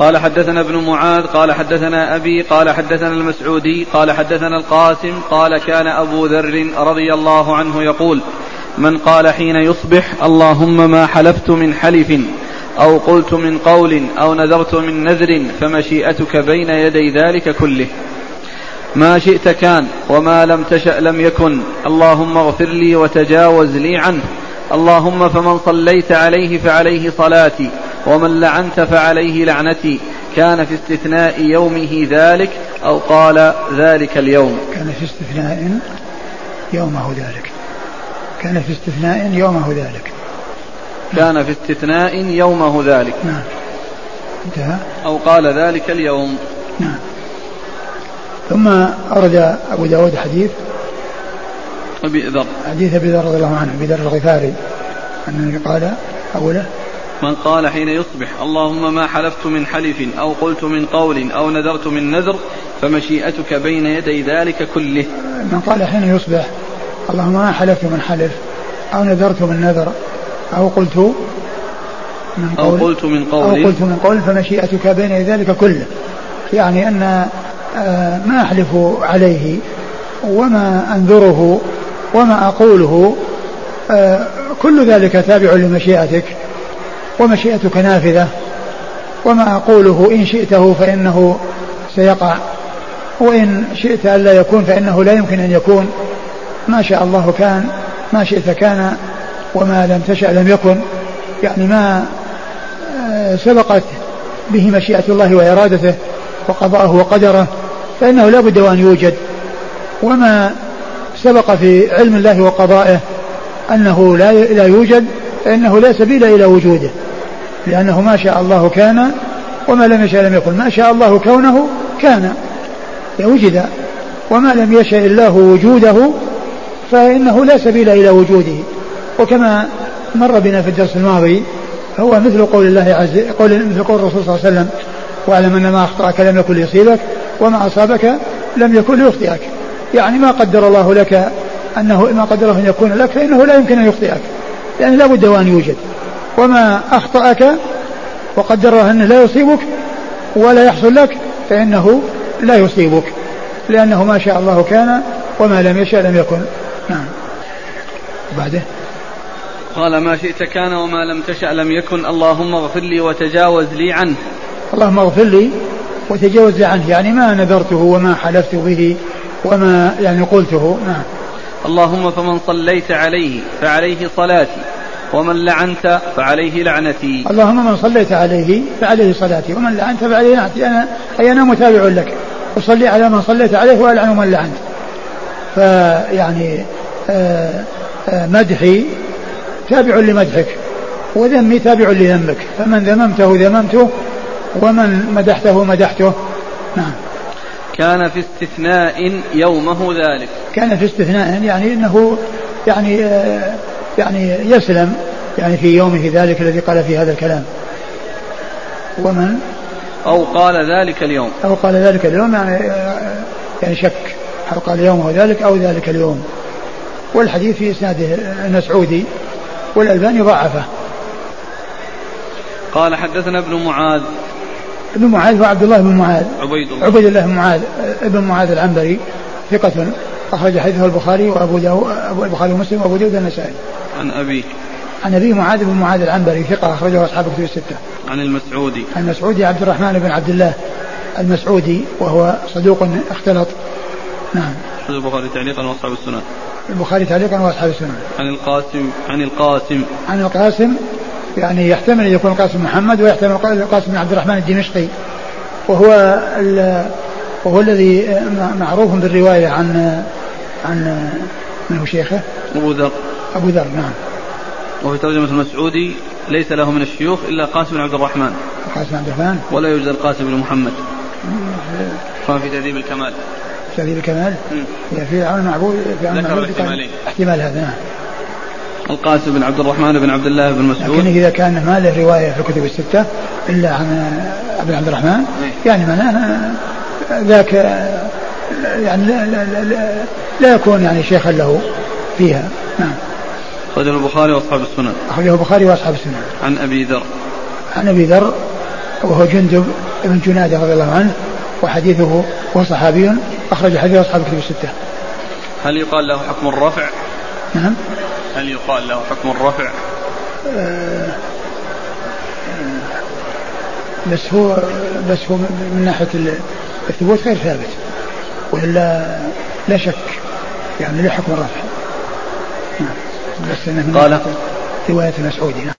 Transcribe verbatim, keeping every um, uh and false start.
قال حدثنا ابن معاذ قال حدثنا أبي قال حدثنا المسعودي قال حدثنا القاسم قال كان أبو ذر رضي الله عنه يقول من قال حين يصبح اللهم ما حلفت من حلف أو قلت من قول أو نذرت من نذر فمشيئتك بين يدي ذلك كله ما شئت كان وما لم تشأ لم يكن اللهم اغفر لي وتجاوز لي عنه اللهم فمن صليت عليه فعليه صلاتي ومن لعنت فعليه لعنتي كان في استثناء يومه ذلك أو قال ذلك اليوم. كان في استثناء يومه ذلك كان في استثناء يومه ذلك كان في استثناء يومه ذلك نعم انتهى أو قال ذلك اليوم. نعم. ثم أرد أبو داود حديث أبي ذر حديث أبي ذر رضي الله عنه أبي ذر الغفاري أنه قال أوله من قال حين يصبح اللهم ما حلفت من حلف أو قلت من قول أو نذرت من نذر فمشيئتك بين يدي ذلك كله. من قال حين يصبح اللهم ما حلفت من حلف أو نذرت من نذر أو قلت من قول أو قلت من قول, أو قلت من قول فمشيئتك بين يدي ذلك كله، يعني أن ما أحلف عليه وما أنذره وما أقوله كل ذلك تابع لمشيئتك ومشيئتك نافذة، وما أقوله إن شئته فإنه سيقع وإن شئت ألا يكون فإنه لا يمكن أن يكون. ما شاء الله كان ما شئت كان وما لم تشأ لم يكن، يعني ما سبقت به مشيئة الله وإرادته وقضاءه وقدره فإنه لا بد وأن يوجد، وما سبق في علم الله وقضائه أنه لا لا يوجد فإنه لا سبيل إلى وجوده، لأنه ما شاء الله كان وما لم يشاء لم يكن. ما شاء الله كونه كان وجد، وما لم يشاء الله وجوده فإنه لا سبيل إلى وجوده. وكما مر بنا في الدرس الماضي هو مثل قول الله عز قول مثل قول الرسول صلى الله عليه وسلم واعلم أن ما أخطأك لم يكن ليصيبك وما أصابك لم يكن ليخطئك، يعني ما قدر الله لك أنه ما قدره أن يكون لك فإنه لا يمكن أن يخطئك، لأن لا بد وأن يوجد. وما أخطأك وقدره أنه لا يصيبك ولا يحصل لك فإنه لا يصيبك، لأنه ما شاء الله كان وما لم يشاء لم يكن. نعم. بعده قال ما شئت كان وما لم تشأ لم يكن اللهم اغفر لي وتجاوز لي عنه. اللهم اغفر لي وتجاوز لي عنه، يعني ما نذرته وما حلفت به وما يعني قلته. نعم. اللهم فمن صليت عليه فعليه صلاتي ومن لعنت فعليه لعنتي. اللهم من صليت عليه فعليه صلاتي ومن لعنت فعليه لعنتي، أنا أي أنا متابع لك، أصلي على من صليت عليه وألعن من لعنت. فيعني آآ آآ مدحي تابع لمدحك وذمي تابع لذمك، فمن ذممته ذممته ومن مدحته مدحته. نعم. كان في استثناء يومه ذلك. كان في استثناء يعني انه يعني يعني يسلم يعني في يومه ذلك الذي قال في هذا الكلام. ومن او قال ذلك اليوم او قال ذلك اليوم يعني يعني شك هل قال يومه ذلك او ذلك اليوم. والحديث في اسناده المسعودي والألباني ضعفه. قال حدثنا ابن معاذ. ابن معاذ وعبد الله بن معاذ عبيد الله عبيد الله بن معاذ ابن معاذ العنبري ثقة أخرج حديثه البخاري وأبو داود البخاري ومسلم وأبو داود النسائي. عن أبي عن أبي معاذ بن معاذ العنبري ثقة أخرجه أصحاب كتب الستة. عن المسعودي عن المسعودي عبد الرحمن بن عبد الله المسعودي وهو صدوق اختلط. نعم. البخاري تعليقا وأصحاب السنن. البخاري تعليقا وأصحاب السنن. عن القاسم عن القاسم عن القاسم يعني يحتمل أن يكون القاسم محمد ويحتمل القاسم بن عبد الرحمن الدمشقي، وهو وهو الذي معروف بالرواية عن عن من هو شيخه أبو ذر أبو ذر. نعم. وفي ترجمة المسعودي ليس له من الشيوخ إلا قاسم بن عبد الرحمن. قاسم بن عبد الرحمن ولا يوجد القاسم بن محمد. كما في تهذيب الكمال. تهذيب الكمال في عون معبود في عون معبود احتمال هذا. نعم. القاسم بن عبد الرحمن بن عبد الله بن مسعود. لكن إذا كان ما له رواية في الكتب الستة إلا عن ابن عبد الرحمن يعني معناه ذاك يعني لا, لا, لا, لا, لا يكون يعني شيخا له فيها. نعم. أخرجه البخاري وأصحاب السنن. أخرجه البخاري وأصحاب السنن. عن أبي ذر. عن أبي ذر وهو جندب ابن جنادة رضي الله عنه، وحديثه هو صحابي أخرج حديث أصحاب الكتب الستة. هل يقال له حكم الرفع؟ نعم. هل يقال له حكم الرفع؟ آه بس هو بس هو من ناحية الثبوت غير ثابت، ولا لا شك يعني له حكم الرفع. بس أنه من قال رواية المسعودي.